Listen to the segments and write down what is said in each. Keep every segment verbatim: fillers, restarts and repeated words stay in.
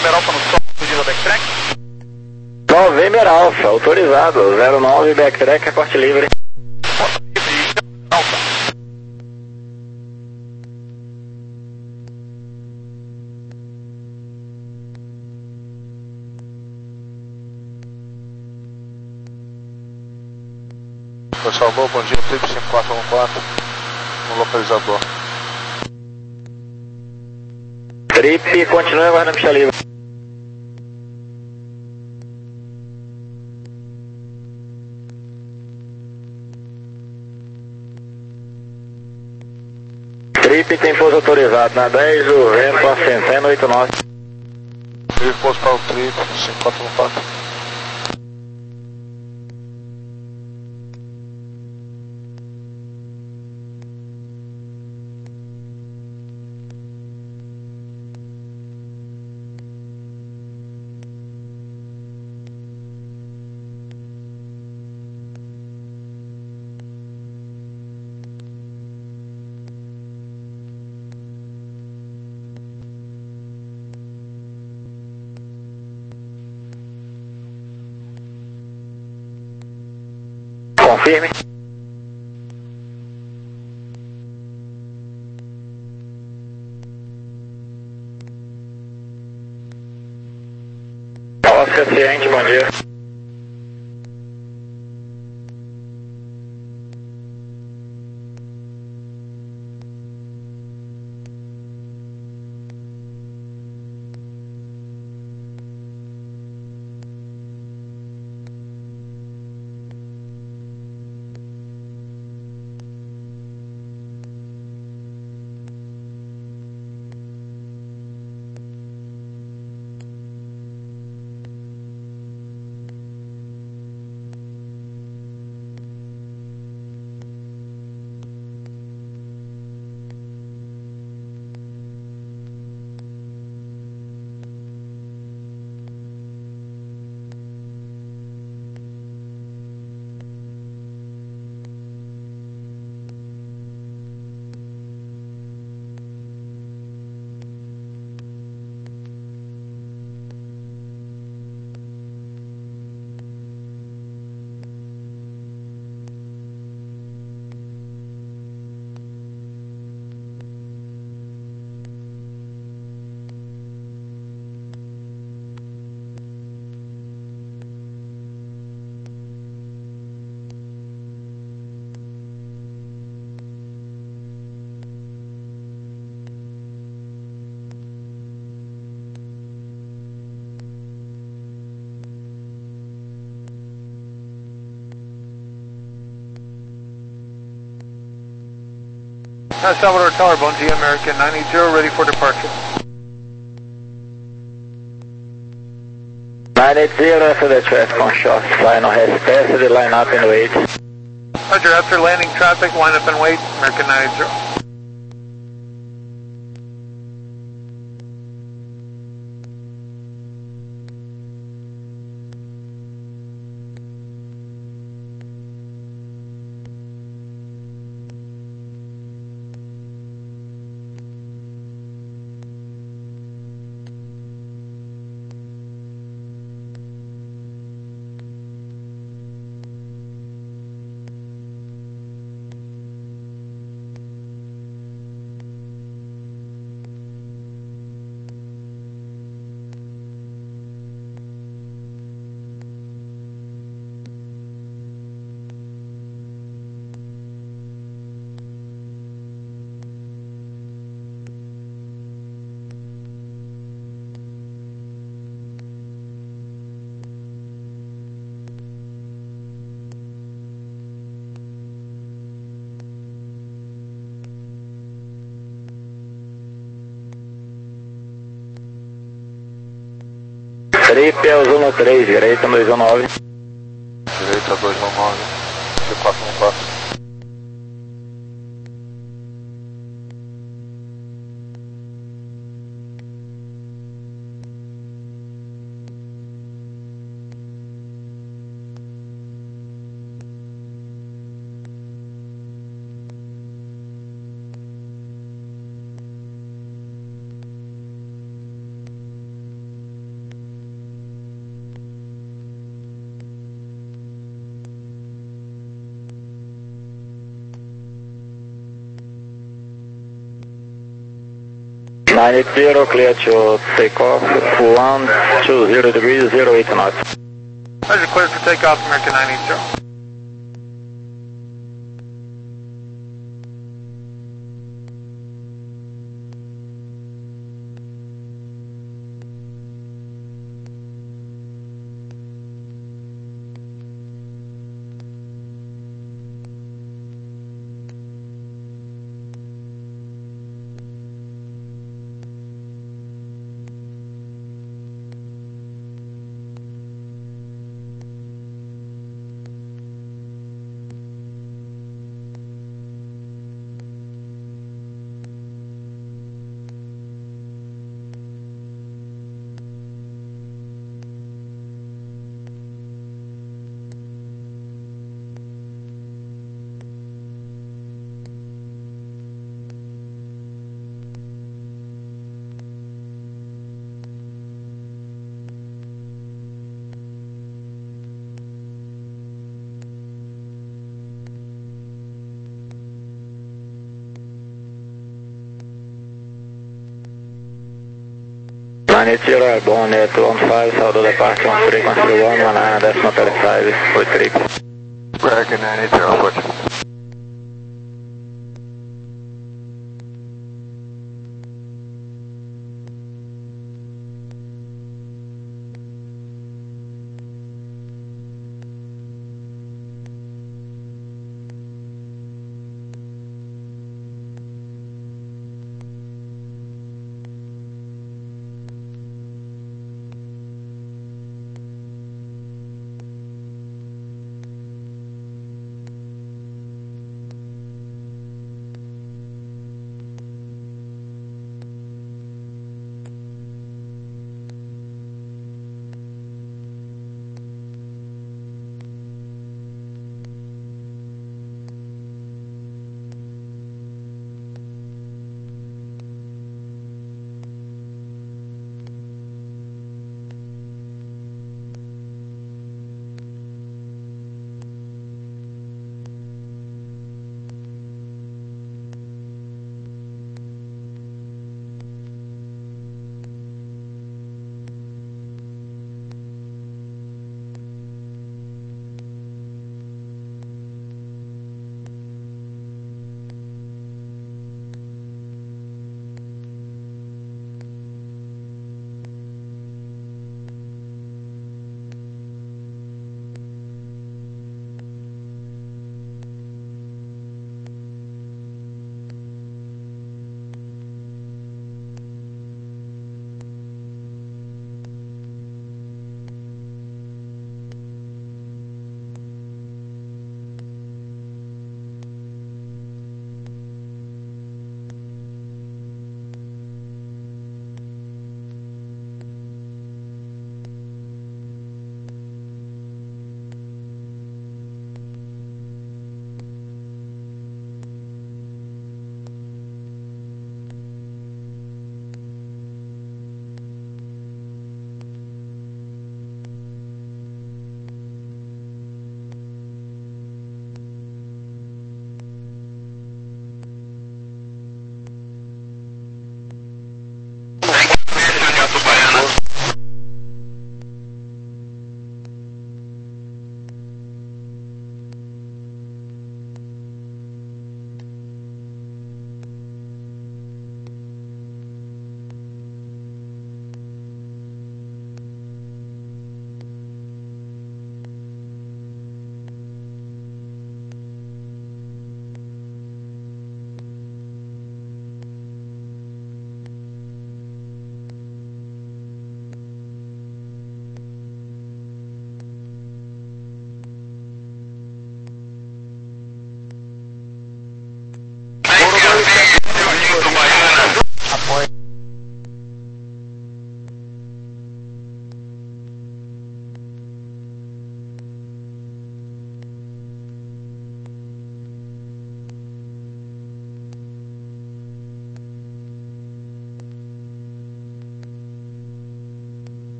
November Alpha no som, pedido backtrack. November Alpha, autorizado, zero nove backtrack, a corte livre. Alpha. Pessoal, bom dia, Trip cinco quatro um quatro, no localizador. Trip, continue aguardando pista livre. Trip tem pouso autorizado na dez, o vento a centena oitenta e nove. Teve pouso para o Trip cinco quatro um quatro. Confirme. Oscar Ciente, bom dia. Salvador Tower, bom dia, American nine eighty, ready for departure. nine eighty, after the traffic on short, final has passed the line up and wait. Roger, after landing traffic, line up and wait, American nine eighty. Trip é o zona três, direita dois um nove. Direita dois um nove, C quatro um quatro. nine eight zero, clear to take off, one two zero degrees, zero eight knots. Roger, clear for takeoff, American nine eight zero. nine eight zero, airborne at one five, south of departure on frequency one one nine, decimal thirty-five, with three. American nine eight zero, foot.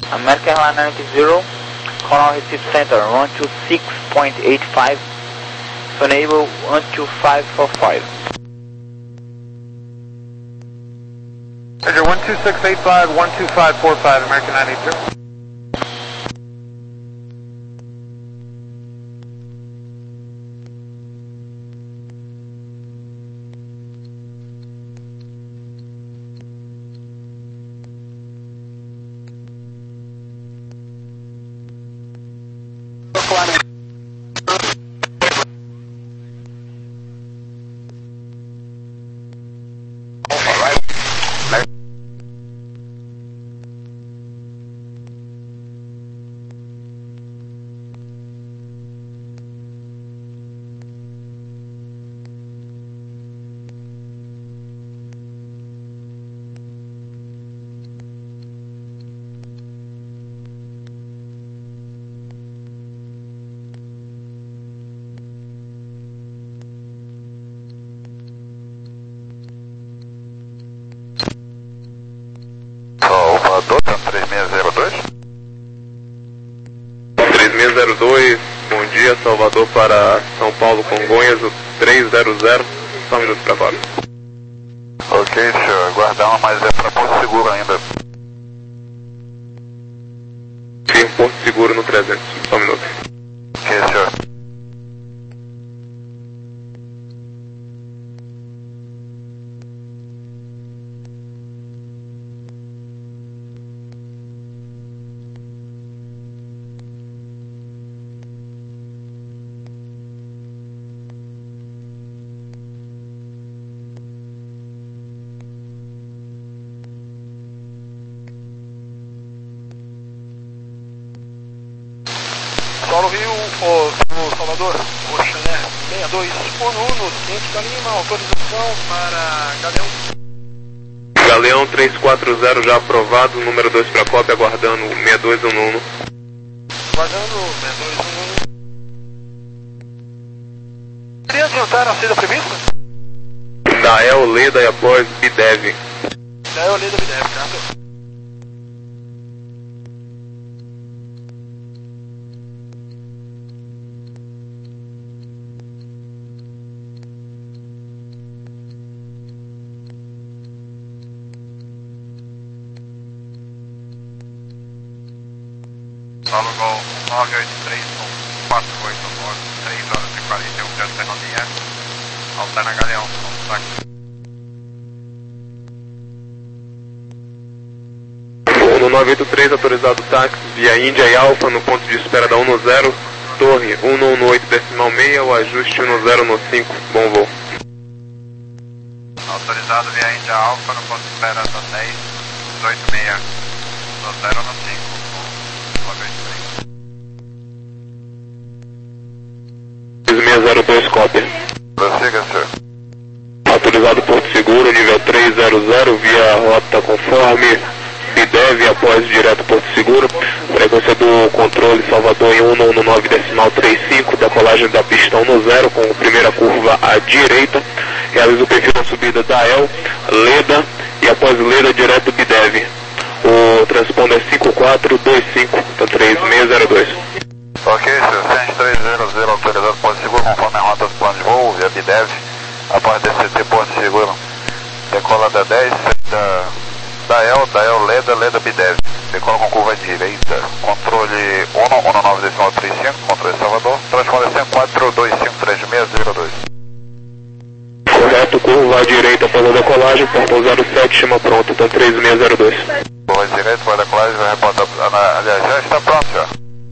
American Airlines ninety, call now receive center one two six point eight five, so enable one two five four five. Roger, one two six eight five, one two five four five, American ninety-two. três seis zero dois. três seis zero dois, bom dia, Salvador para São Paulo, Congonhas, o três zero zero, só um minuto para fora. Ok, senhor, aguardar, mas é para Porto Seguro ainda. Sim, Porto Seguro no trezentos, só um minuto. Ok, senhor. Solo Rio, o Salvador, o Chané seis dois um um, Ciente da Lima, autorização para Galeão. Galeão três quatro zero já aprovado, número dois para cópia, aguardando seis dois um um. Aguardando seis dois um um. Queria adiantar a saída prevista? Da El, Leda e após Bidev. Da El, Leda e Bidev, tá? Solo Gol nove oito três um quatro oito nove, três horas e quarenta e um de autonomia, Altana Galeão, contato. No nove oito três, autorizado táxi via Índia e Alfa no ponto de espera da um zero, torre um um oito decimal seis, o ajuste um zero no cinco, bom voo. Autorizado via Índia Alfa no ponto de espera da dez, dezoito seis, no zero no cinco. seis seis zero dois, cópia. Prossiga, senhor. Autorizado Porto Seguro, nível três zero zero, via rota conforme Bidev, após direto Porto Seguro. Frequência do controle Salvador em um um nove decimal trinta e cinco, decolagem da pista um zero com primeira curva à direita. Realiza o perfil da subida da El, Leda e após Leda direto Bidev. O transponder é cinco quatro dois cinco, então três seis zero dois. Ok, senhor, Ciente três zero zero, autorizado Porto Seguro, conforme a rota do plano de voo, via Bidev, após D C T Porto Seguro, decola da dez, da, da El, da El, Leda, Leda, Bidev, decola com curva direita, controle um um nove decimal trinta e cinco, controle Salvador, transponder cinco quatro dois cinco três seis zero dois. Correto, curva à direita após a decolagem, portão zero sete, chama pronto, então três seis zero dois. Curva direita, após a decolagem, vai reportar, aliás, já está pronto, senhor.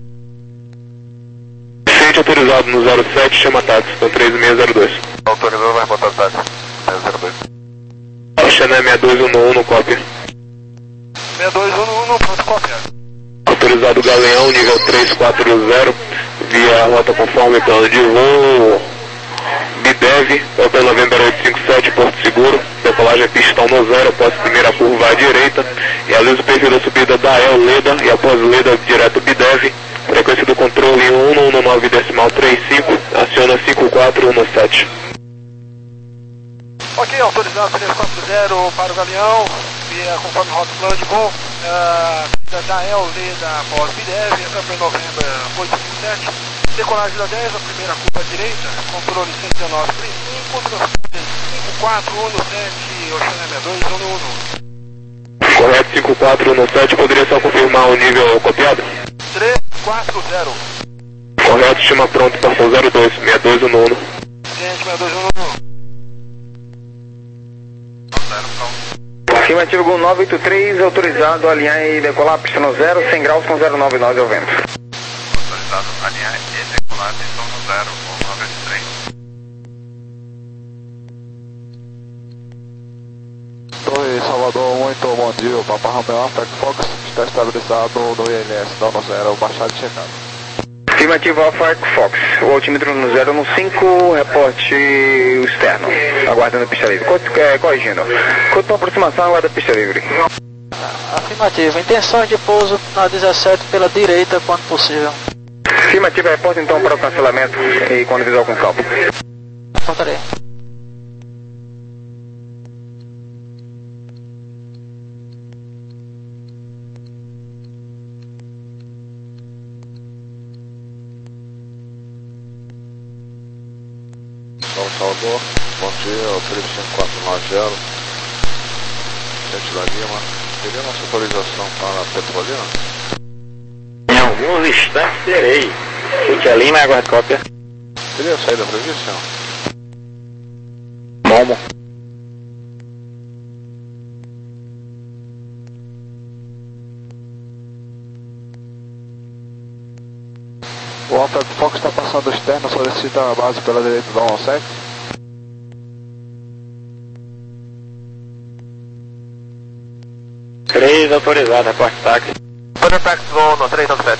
Autorizado no zero sete, chama táxi, então três seis zero dois. Autorizado, vai reportar táxi, seis zero dois. Chané seis dois um um, no cópia. seis dois um um, pronto, cópia. Autorizado Galeão, nível três quatro zero, via rota conforme plano de voo, Bidev, Hotel November oito cinco sete, Porto Seguro, decolagem pista um zero, após primeira curva à direita, realiza o perfil da subida da El, Leda, e após Leda, direto Bidev. Frequência do controle um um nove decimal trinta e cinco, aciona cinco quatro um sete. Ok, autorizado três quatro zero para o Galeão, via conforme rota do plano de voo, uh, da E L L da Power B D E V, Upper November oito cinco sete, decolagem da dez, a primeira curva direita, controle cento e dezenove por cinco, cinco quatro um sete, Oceana sessenta e dois, um um. Correto, cinco quatro um sete, poderia só confirmar o nível copiado? três quatro zero. Correto, estima pronto, estação zero dois, sessenta e dois um um. Gente, sessenta e dois um um. Afirmativo Gol nove oito três, autorizado a alinhar e decolar pista no zero, cem graus com zero nove nove ao vento. Autorizado a alinhar e decolar pista no zero, Gol nove oito três. Torre Salvador, muito bom dia, o Papa Romeo Alpha Fox está estabilizado no I L S, dá no zero, baixado e checado. Afirmativo Alpha Fox, o altímetro no zero no cinco, reporte o externo, aguardando pista livre. Co é, corrigindo, quanto a aproximação, aguarda pista livre. Afirmativo, intenções de pouso na dezessete pela direita quando possível. Afirmativo, reporte então para o cancelamento e quando visual com calma. Portarei. Salvador, bom dia, o três cinco quatro nove zero, Centro da Lima, teria nossa autorização para Petrolina? Em alguns instantes terei. Fique ali na aguarde cópia. Teria a saída prevista? Momo. O Alpha Fox está passando externo, solicita a base pela direita da um sete. três autorizado, reporte táxi. Thunder Taxi Gol no três nove sete.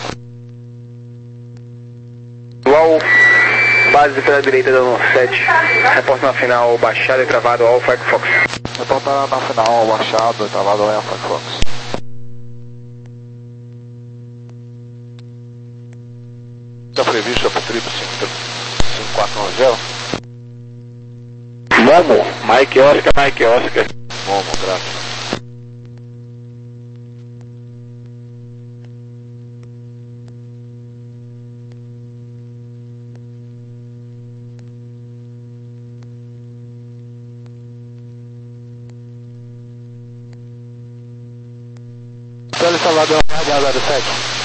Dual, base pela direita da um sete, reporte na final baixado e travado Alpha Fox. Reportar na final, baixado e travado Alpha Fox. Está previsto para o triplo cinco quatro nove zero? Momo, Mike Oscar, Mike Oscar. Momo, graças. Pelo Salvador, Guardião zero sete.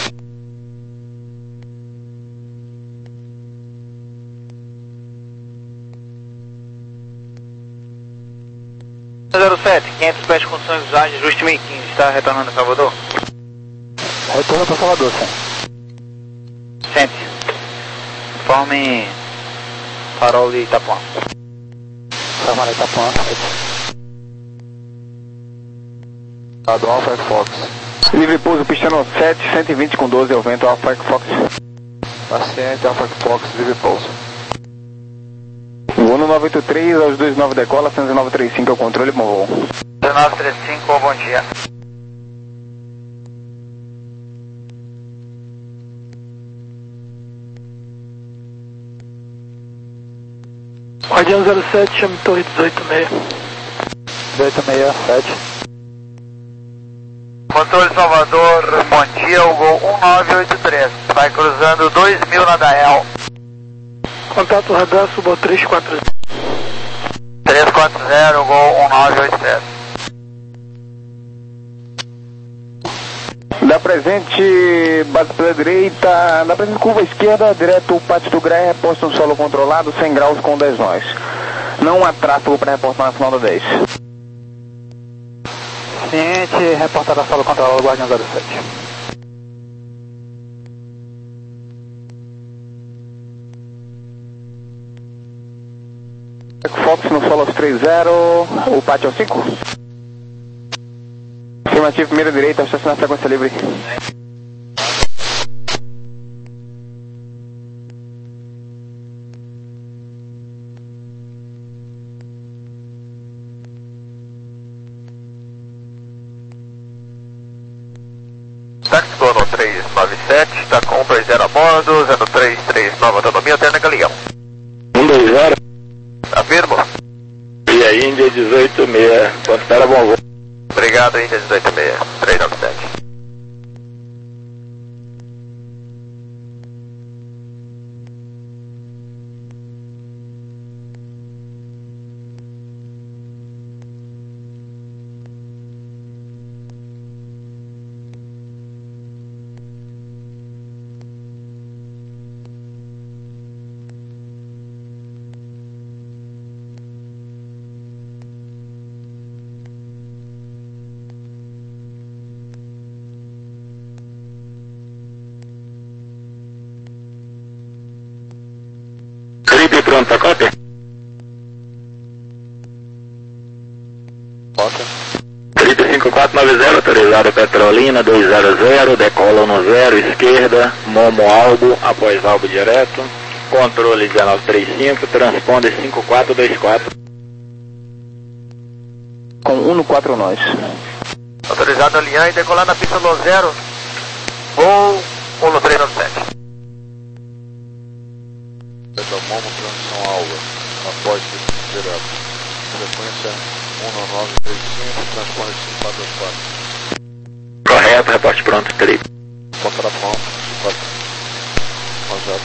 zero sete, quinhentos pés de condições visuais, ajuste mil e quinze, está retornando a Salvador? Retorno para Salvador, sim. Sente. Informe farol de Itapuã. Samara Itapuã, Do Alpha Fox. Livre pouso, pista no sete, cento e vinte com doze ao vento, Alpha Fox. Paciente, Alpha Fox, livre pouso. Voo no nove oito três, aos dois nove decola, cento e nove trinta e cinco ao controle, bom voo. dezenove trinta e cinco, bom dia. Guardião zero sete, chame torre dezoito seis. dezoito seis sete. Controle Salvador, bom dia, o Gol um nove oito três. Vai cruzando dois mil na Dael. Contato radar, subo três quatro zero. três quatro zero, Gol um nove oito três. Da presente, base pela direita, da presente curva esquerda, direto o pátio do Gré, reposto no solo controlado, cem graus com dez nós. Não há tráfego para reportar na final da dez. Ciente, reportada solo controlado, Guardião zero sete. Fox no solo aos três zero, o pátio ao cinco. Afirmativo, primeira direita, estacionar frequência livre. Táxi Gol no três nove sete, está com um dois zero a bordo, zero três três nove autonomia, alterna Galeão. um dois zero. Afirmo. E aí, Índia dezoito seis, considera bom voo. Obrigado, Índia dezoito seis, três nove sete. pronto pra cópia? Cópia. trinta e cinco quatro nove zero, autorizado Petrolina, dois zero zero, decola no zero, esquerda, Momo Albo, após Albo direto, controle dezenove trinta e cinco, transponder cinco quatro dois quatro. Com um no quatro nós. Autorizado alinhar e decolar na pista no zero, voo um no três nove sete. Delta Momo, transição Alba, após direto, frequência um nove três cinco, transponder cinco quatro dois quatro. Correto, reporte pronto, três. Contrato Momo, cinco quatro zero.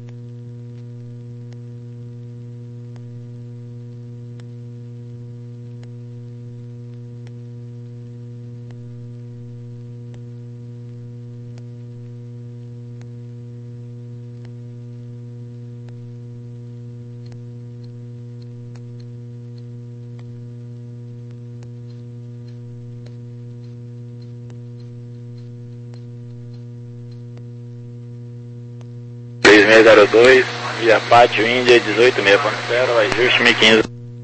três seis zero dois, via Pátio Índia dezoito seis ponto zero, ajuste mil e quinze.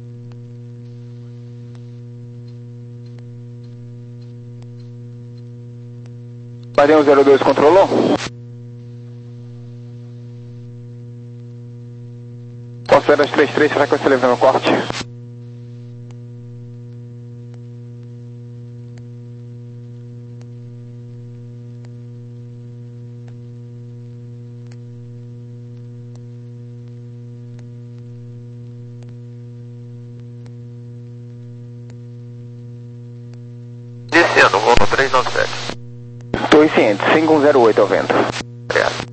Padrão zero dois controlou? Considera trinta e três, frequência levando corte. Descendo, voo no três nove sete. Torre ciente, cinco um zero oito ao vento. Obrigado.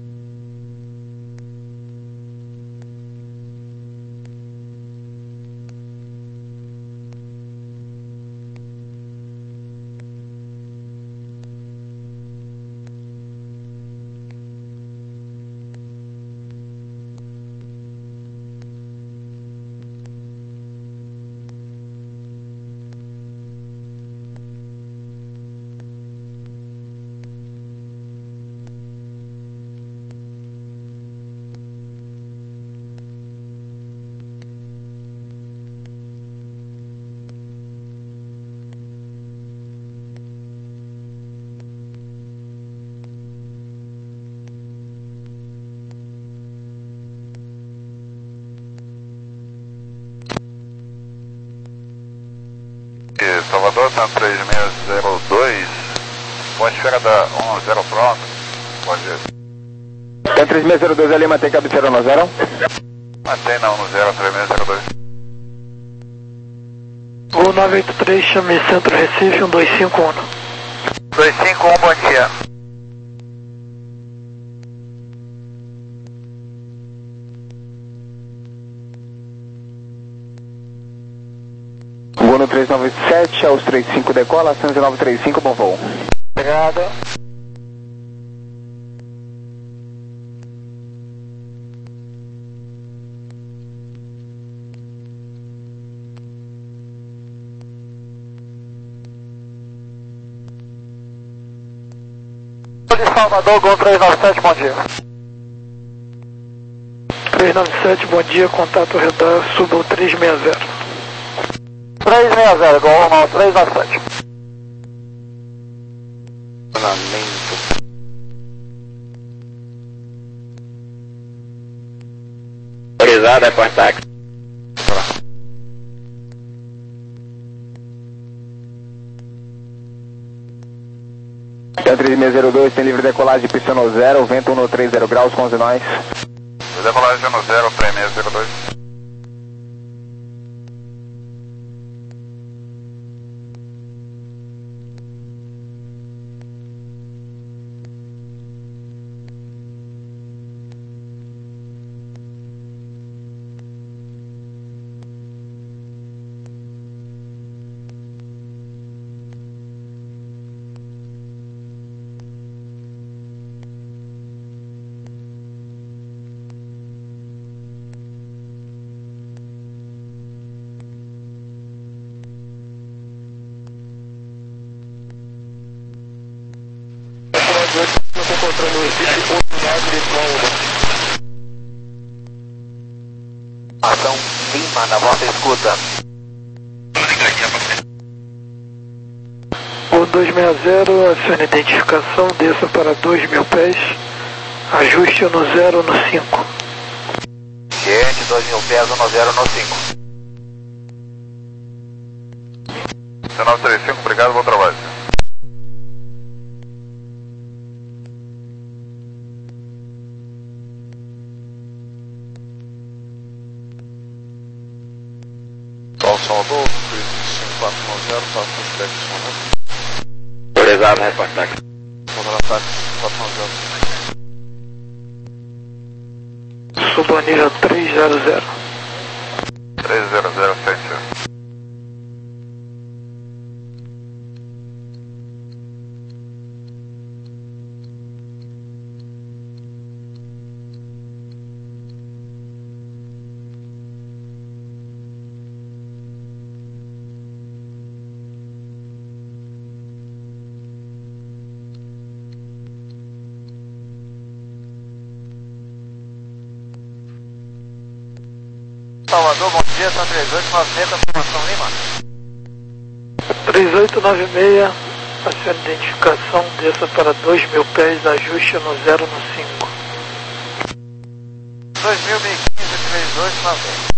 Salvador, Santa três seis zero dois, atmosfera da um zero pronto, pode ir. Tem três seis zero dois ali, mantém cabeceira no zero. Mantém na um zero três seis zero dois. Voo nove oito três, chame Centro Recife, um dois cinco um. dois cinco um, bom dia. Voo no três nove sete, aos trinta e cinco decola, Centro nove três cinco, bom voo. Obrigado. Salvador, Gol três nove sete, bom dia. três nove sete, bom dia, contato radar, subo três seis zero. três seis zero, Gol no três nove sete. Autorizado, repórter táxi. Tem três seis zero dois, tem livre decolagem, pista no zero, vento um no três zero graus, com onze nós. Decolagem no zero três seis zero dois. Não estou encontrando o Recife, um nove direito ao Lima, na vossa escuta. O dois seis zero, acione identificação, desça para dois mil pés, ajuste no zero no cinco. Ciente, dois mil pés, no zero no cinco. C nove três cinco, obrigado, bom trabalho. Paulo Salvador, cinco quatro nove zero, passa o feedback sonando. Autorizado, reportar. Contra-ataque quatro nove zero. Suba ao nível três zero zero. três zero zero, sete. Salvador, bom dia, são três oito nove seis, formação Lima. três oito nove seis, acione identificação, desça para dois mil pés, ajuste no zero no cinco. dois mil e quinze, três oito nove seis.